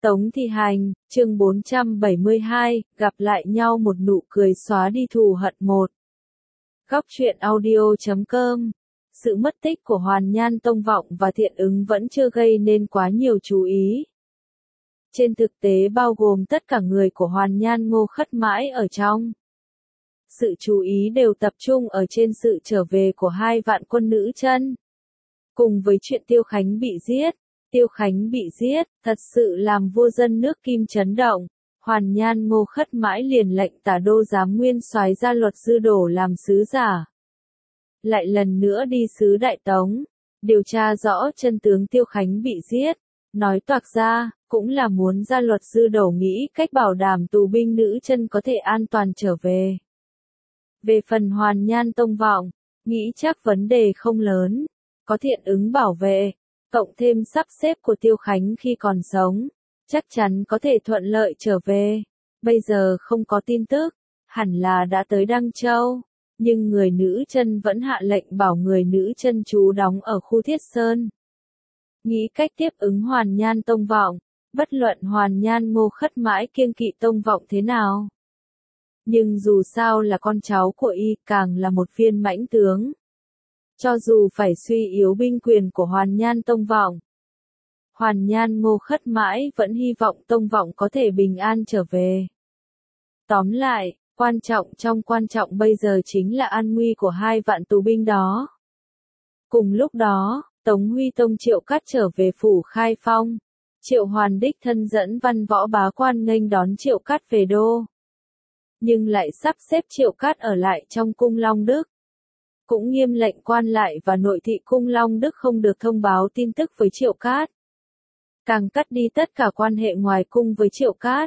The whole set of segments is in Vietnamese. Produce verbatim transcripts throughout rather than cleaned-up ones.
Tống Thị Hành, chương bốn trăm bảy mươi hai, gặp lại nhau một nụ cười xóa đi thù hận một. Góc truyện audio chấm com. Sự mất tích của Hoàn Nhan Tông Vọng và Thiện Ứng vẫn chưa gây nên quá nhiều chú ý. Trên thực tế bao gồm tất cả người của Hoàn Nhan Ngô Khất Mãi ở trong. Sự chú ý đều tập trung ở trên sự trở về của hai vạn quân nữ chân. Cùng với chuyện Tiêu Khánh bị giết. Tiêu Khánh bị giết, thật sự làm vua dân nước Kim chấn động. Hoàn Nhan Ngô Khất Mãi liền lệnh Tả Đô Giám Nguyên Soái Gia Luật Dư Đổ làm sứ giả. Lại lần nữa đi xứ Đại Tống, điều tra rõ chân tướng Tiêu Khánh bị giết. Nói toạc ra, cũng là muốn Gia Luật Dư Đổ nghĩ cách bảo đảm tù binh nữ chân có thể an toàn trở về. Về phần Hoàn Nhan Tông Vọng, nghĩ chắc vấn đề không lớn, có Thiện Ứng bảo vệ. Cộng thêm sắp xếp của Tiêu Khánh khi còn sống, chắc chắn có thể thuận lợi trở về. Bây giờ không có tin tức, hẳn là đã tới Đăng Châu, nhưng người nữ chân vẫn hạ lệnh bảo người nữ chân trú đóng ở khu Thiết Sơn. Nghĩ cách tiếp ứng Hoàn Nhan Tông Vọng, bất luận Hoàn Nhan Ngô Khất Mãi kiêng kỵ Tông Vọng thế nào. Nhưng dù sao là con cháu của y, càng là một viên mãnh tướng. Cho dù phải suy yếu binh quyền của Hoàn Nhan Tông Vọng, Hoàn Nhan Ngô Khất Mãi vẫn hy vọng Tông Vọng có thể bình an trở về. Tóm lại, quan trọng trong quan trọng bây giờ chính là an nguy của hai vạn tù binh đó. Cùng lúc đó, Tống Huy Tông Triệu Cát trở về phủ Khai Phong. Triệu Hoàn đích thân dẫn văn võ bá quan nghênh đón Triệu Cát về đô. Nhưng lại sắp xếp Triệu Cát ở lại trong cung Long Đức. Cũng nghiêm lệnh quan lại và nội thị cung Long Đức không được thông báo tin tức với Triệu Cát. Càng cắt đi tất cả quan hệ ngoài cung với Triệu Cát.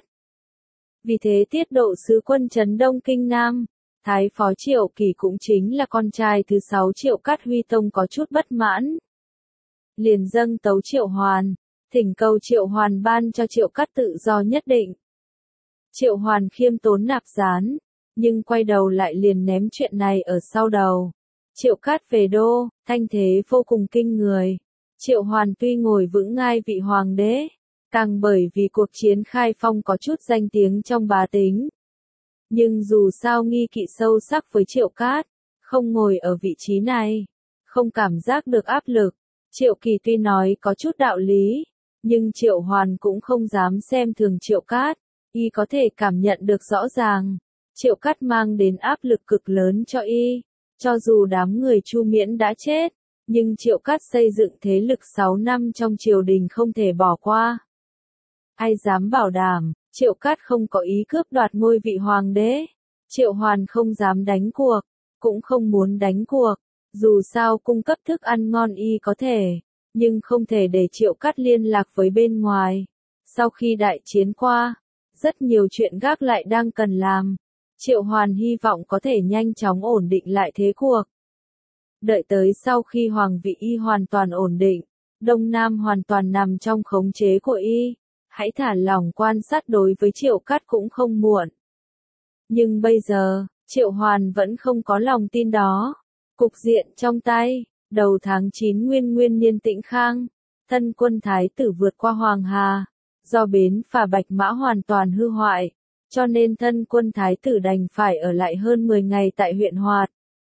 Vì thế tiết độ sứ quân trấn Đông Kinh Nam, Thái phó Triệu Kỳ cũng chính là con trai thứ sáu Triệu Cát Huy Tông có chút bất mãn. Liền dâng tấu Triệu Hoàn, thỉnh cầu Triệu Hoàn ban cho Triệu Cát tự do nhất định. Triệu Hoàn khiêm tốn nạp gián, nhưng quay đầu lại liền ném chuyện này ở sau đầu. Triệu Cát về đô, thanh thế vô cùng kinh người. Triệu Hoàn tuy ngồi vững ngai vị hoàng đế, càng bởi vì cuộc chiến Khai Phong có chút danh tiếng trong bá tính. Nhưng dù sao nghi kỵ sâu sắc với Triệu Cát, không ngồi ở vị trí này, không cảm giác được áp lực. Triệu Kỳ tuy nói có chút đạo lý, nhưng Triệu Hoàn cũng không dám xem thường Triệu Cát, y có thể cảm nhận được rõ ràng. Triệu Cát mang đến áp lực cực lớn cho y. Cho dù đám người Chu Miễn đã chết, nhưng Triệu Cát xây dựng thế lực sáu năm trong triều đình không thể bỏ qua. Ai dám bảo đảm, Triệu Cát không có ý cướp đoạt ngôi vị hoàng đế. Triệu Hoàn không dám đánh cuộc, cũng không muốn đánh cuộc. Dù sao cung cấp thức ăn ngon y có thể, nhưng không thể để Triệu Cát liên lạc với bên ngoài. Sau khi đại chiến qua, rất nhiều chuyện gác lại đang cần làm. Triệu Hoàn hy vọng có thể nhanh chóng ổn định lại thế cuộc. Đợi tới sau khi hoàng vị y hoàn toàn ổn định, Đông Nam hoàn toàn nằm trong khống chế của y, hãy thả lỏng quan sát đối với Triệu Cát cũng không muộn. Nhưng bây giờ, Triệu Hoàn vẫn không có lòng tin đó. Cục diện trong tay, đầu tháng chín nguyên nguyên niên Tĩnh Khang, thân quân thái tử vượt qua Hoàng Hà, do bến phà Bạch Mã hoàn toàn hư hoại. Cho nên thân quân thái tử đành phải ở lại hơn mười ngày tại huyện Hoạt.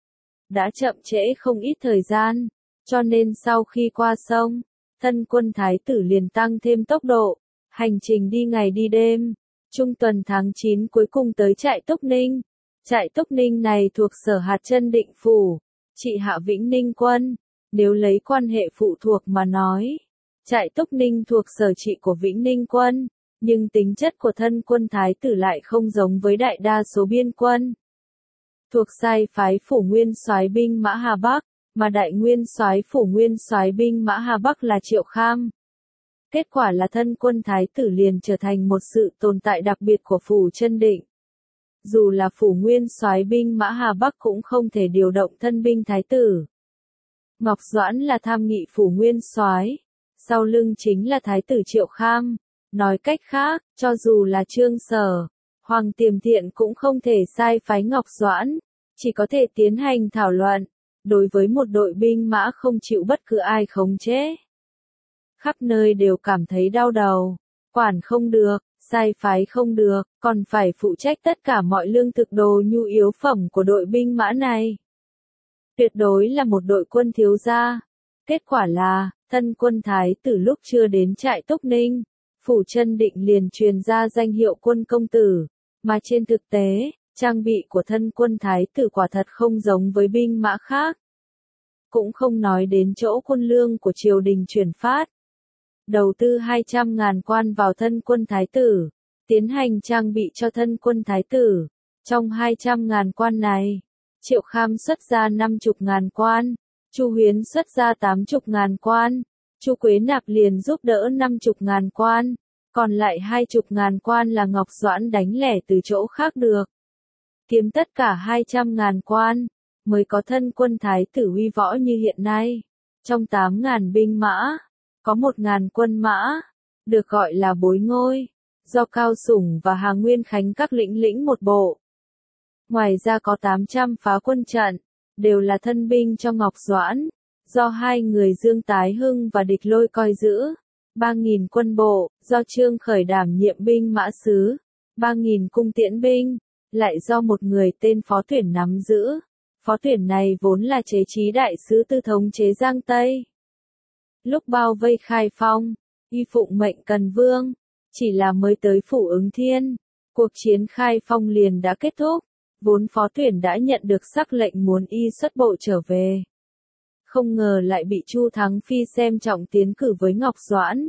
Đã chậm trễ không ít thời gian, cho nên sau khi qua sông, thân quân thái tử liền tăng thêm tốc độ, hành trình đi ngày đi đêm. Trung tuần tháng chín cuối cùng tới trại Túc Ninh. Trại Túc Ninh này thuộc Sở Hạt Chân Định Phủ, trị hạ Vĩnh Ninh quân. Nếu lấy quan hệ phụ thuộc mà nói, trại Túc Ninh thuộc sở trị của Vĩnh Ninh quân. Nhưng tính chất của thân quân thái tử lại không giống với đại đa số biên quân. Thuộc sai phái phủ nguyên soái binh Mã Hà Bắc, mà đại nguyên soái phủ nguyên soái binh Mã Hà Bắc là Triệu Kham. Kết quả là thân quân thái tử liền trở thành một sự tồn tại đặc biệt của phủ Chân Định. Dù là phủ nguyên soái binh Mã Hà Bắc cũng không thể điều động thân binh thái tử. Ngọc Doãn là tham nghị phủ nguyên soái, sau lưng chính là thái tử Triệu Kham. Nói cách khác, cho dù là Trương Sở, Hoàng Tiềm Thiện cũng không thể sai phái Ngọc Doãn, chỉ có thể tiến hành thảo luận, đối với một đội binh mã không chịu bất cứ ai khống chế. Khắp nơi đều cảm thấy đau đầu, quản không được, sai phái không được, còn phải phụ trách tất cả mọi lương thực đồ nhu yếu phẩm của đội binh mã này. Tuyệt đối là một đội quân thiếu gia. Kết quả là, thân quân thái tử lúc chưa đến trại Túc Ninh, Phủ Chân Định liền truyền ra danh hiệu quân công tử, mà trên thực tế, trang bị của thân quân thái tử quả thật không giống với binh mã khác. Cũng không nói đến chỗ quân lương của triều đình chuyển phát. Đầu tư hai trăm ngàn quan vào thân quân thái tử, tiến hành trang bị cho thân quân thái tử. Trong hai trăm ngàn quan này, Triệu Kham xuất ra năm mươi ngàn quan, Chu Huyến xuất ra tám mươi ngàn quan, Chu Quế Nạp liền giúp đỡ năm mươi ngàn quan, còn lại hai mươi ngàn quan là Ngọc Doãn đánh lẻ từ chỗ khác được. Kiếm tất cả hai trăm ngàn quan, mới có thân quân thái tử uy võ như hiện nay. Trong tám ngàn binh mã, có một ngàn quân mã, được gọi là bối ngôi, do Cao Sủng và Hà Nguyên Khánh các lĩnh lĩnh một bộ. Ngoài ra có tám trăm phá quân trận, đều là thân binh cho Ngọc Doãn, do hai người Dương Tái Hưng và Địch Lôi coi giữ. ba nghìn quân bộ, do Trương Khởi đảm nhiệm binh mã sứ. ba nghìn cung tiễn binh, lại do một người tên Phó Tuyển nắm giữ. Phó Tuyển này vốn là chế trí đại sứ tư thống chế Giang Tây. Lúc bao vây Khai Phong, y phụng mệnh Cần Vương, chỉ là mới tới Phủ Ứng Thiên, cuộc chiến Khai Phong liền đã kết thúc, vốn Phó Tuyển đã nhận được sắc lệnh muốn y xuất bộ trở về. Không ngờ lại bị Chu Thắng Phi xem trọng tiến cử với Ngọc Doãn.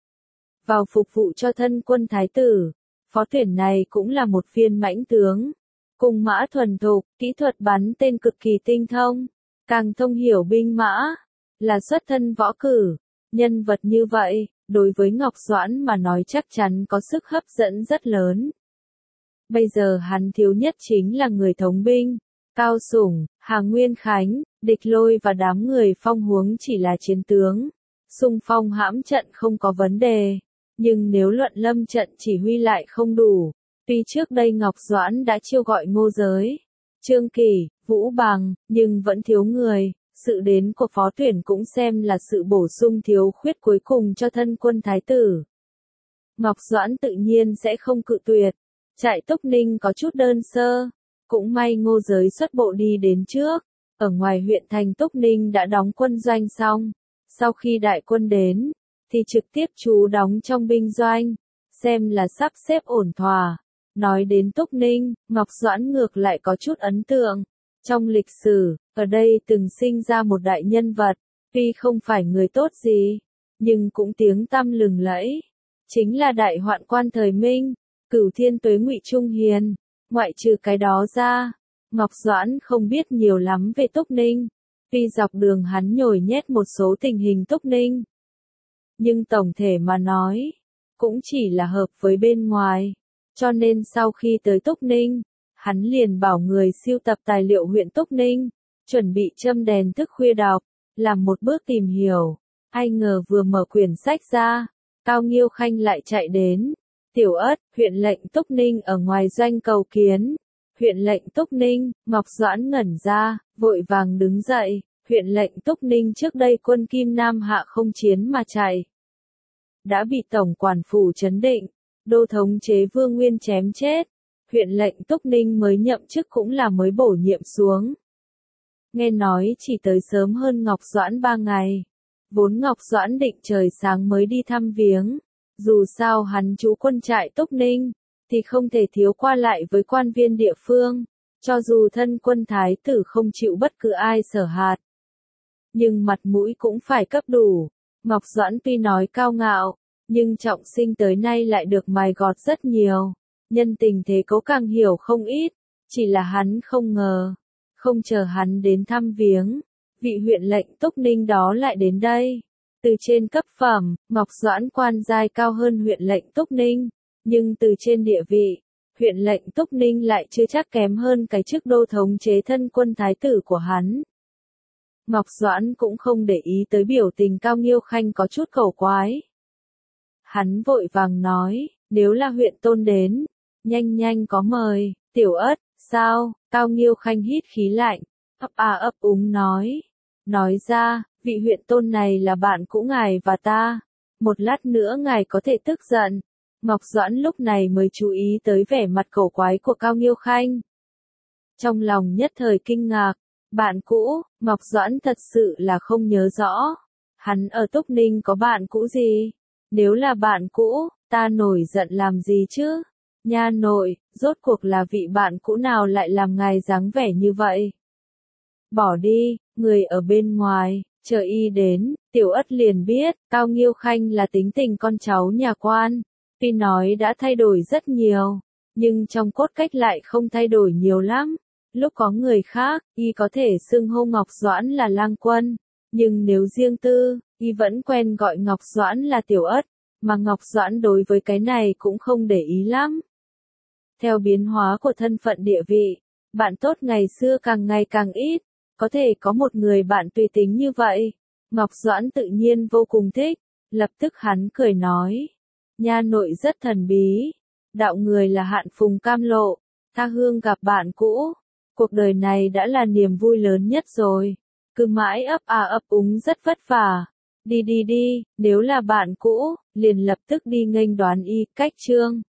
Vào phục vụ cho thân quân thái tử, Phó Tuyển này cũng là một viên mãnh tướng. Cùng mã thuần thục, kỹ thuật bắn tên cực kỳ tinh thông, càng thông hiểu binh mã, là xuất thân võ cử. Nhân vật như vậy, đối với Ngọc Doãn mà nói chắc chắn có sức hấp dẫn rất lớn. Bây giờ hắn thiếu nhất chính là người thống binh. Cao Sủng, Hà Nguyên Khánh, Địch Lôi và đám người Phong huống chỉ là chiến tướng. Xung phong hãm trận không có vấn đề, nhưng nếu luận lâm trận chỉ huy lại không đủ. Tuy trước đây Ngọc Doãn đã chiêu gọi Ngô Giới, Trương Kỳ, Vũ Bằng, nhưng vẫn thiếu người. Sự đến của Phó Tuyển cũng xem là sự bổ sung thiếu khuyết cuối cùng cho thân quân thái tử. Ngọc Doãn tự nhiên sẽ không cự tuyệt. Trại Túc Ninh có chút đơn sơ, cũng may Ngô Giới xuất bộ đi đến trước. Ở ngoài huyện thành Túc Ninh đã đóng quân doanh xong. Sau khi đại quân đến, thì trực tiếp trú đóng trong binh doanh, xem là sắp xếp ổn thỏa. Nói đến Túc Ninh, Ngọc Doãn ngược lại có chút ấn tượng. Trong lịch sử, ở đây từng sinh ra một đại nhân vật, tuy không phải người tốt gì, nhưng cũng tiếng tăm lừng lẫy. Chính là đại hoạn quan thời Minh, Cửu Thiên Tuế Ngụy Trung Hiền. Ngoại trừ cái đó ra, Ngọc Doãn không biết nhiều lắm về Túc Ninh. Tuy dọc đường hắn nhồi nhét một số tình hình Túc Ninh, nhưng tổng thể mà nói, cũng chỉ là hợp với bên ngoài. Cho nên sau khi tới Túc Ninh, hắn liền bảo người sưu tập tài liệu huyện Túc Ninh, chuẩn bị châm đèn thức khuya đọc, làm một bước tìm hiểu. Ai ngờ vừa mở quyển sách ra, Cao Nghiêu Khanh lại chạy đến. Tiểu Ất, huyện lệnh Túc Ninh ở ngoài doanh cầu kiến. Huyện lệnh Túc Ninh, Ngọc Doãn ngẩn ra, vội vàng đứng dậy. Huyện lệnh Túc Ninh trước đây quân Kim Nam Hạ không chiến mà chạy, đã bị Tổng quản phủ Trấn Định, đô thống chế Vương Nguyên chém chết. Huyện lệnh Túc Ninh mới nhậm chức cũng là mới bổ nhiệm xuống. Nghe nói chỉ tới sớm hơn Ngọc Doãn ba ngày. Vốn Ngọc Doãn định trời sáng mới đi thăm viếng. Dù sao hắn trú quân trại Túc Ninh, thì không thể thiếu qua lại với quan viên địa phương. Cho dù thân quân thái tử không chịu bất cứ ai sở hạt, nhưng mặt mũi cũng phải cấp đủ. Ngọc Doãn tuy nói cao ngạo, nhưng trọng sinh tới nay lại được mài gọt rất nhiều. Nhân tình thế cố càng hiểu không ít, chỉ là hắn không ngờ, không chờ hắn đến thăm viếng, vị huyện lệnh Túc Ninh đó lại đến đây. Từ trên cấp phẩm, Ngọc Doãn quan giai cao hơn huyện lệnh Túc Ninh, nhưng từ trên địa vị, huyện lệnh Túc Ninh lại chưa chắc kém hơn cái chức đô thống chế thân quân thái tử của hắn. Ngọc Doãn cũng không để ý tới biểu tình Cao Nghiêu Khanh có chút cầu quái. Hắn vội vàng nói, nếu là huyện tôn đến, nhanh nhanh có mời. Tiểu Ất, sao? Cao Nghiêu Khanh hít khí lạnh, ấp a ấp úng nói. Nói ra, vị huyện tôn này là bạn cũ ngài và ta. Một lát nữa ngài có thể tức giận, Ngọc Doãn lúc này mới chú ý tới vẻ mặt cổ quái của Cao Nghiêu Khanh. Trong lòng nhất thời kinh ngạc, bạn cũ, Ngọc Doãn thật sự là không nhớ rõ. Hắn ở Túc Ninh có bạn cũ gì? Nếu là bạn cũ, ta nổi giận làm gì chứ? Nha nội, rốt cuộc là vị bạn cũ nào lại làm ngài dáng vẻ như vậy? Bỏ đi, người ở bên ngoài, chờ y đến, Tiểu Ất liền biết, Cao Nghiêu Khanh là tính tình con cháu nhà quan. Tuy nói đã thay đổi rất nhiều, nhưng trong cốt cách lại không thay đổi nhiều lắm. Lúc có người khác, y có thể xưng hô Ngọc Doãn là lang quân, nhưng nếu riêng tư, y vẫn quen gọi Ngọc Doãn là Tiểu Ất, mà Ngọc Doãn đối với cái này cũng không để ý lắm. Theo biến hóa của thân phận địa vị, bạn tốt ngày xưa càng ngày càng ít, có thể có một người bạn tùy tính như vậy. Ngọc Doãn tự nhiên vô cùng thích, lập tức hắn cười nói. Nha nội rất thần bí, đạo người là Hạn Phùng Cam Lộ, tha hương gặp bạn cũ, cuộc đời này đã là niềm vui lớn nhất rồi, cứ mãi ấp à ấp úng rất vất vả, đi đi đi, nếu là bạn cũ, liền lập tức đi nghênh đoán y, cách chương.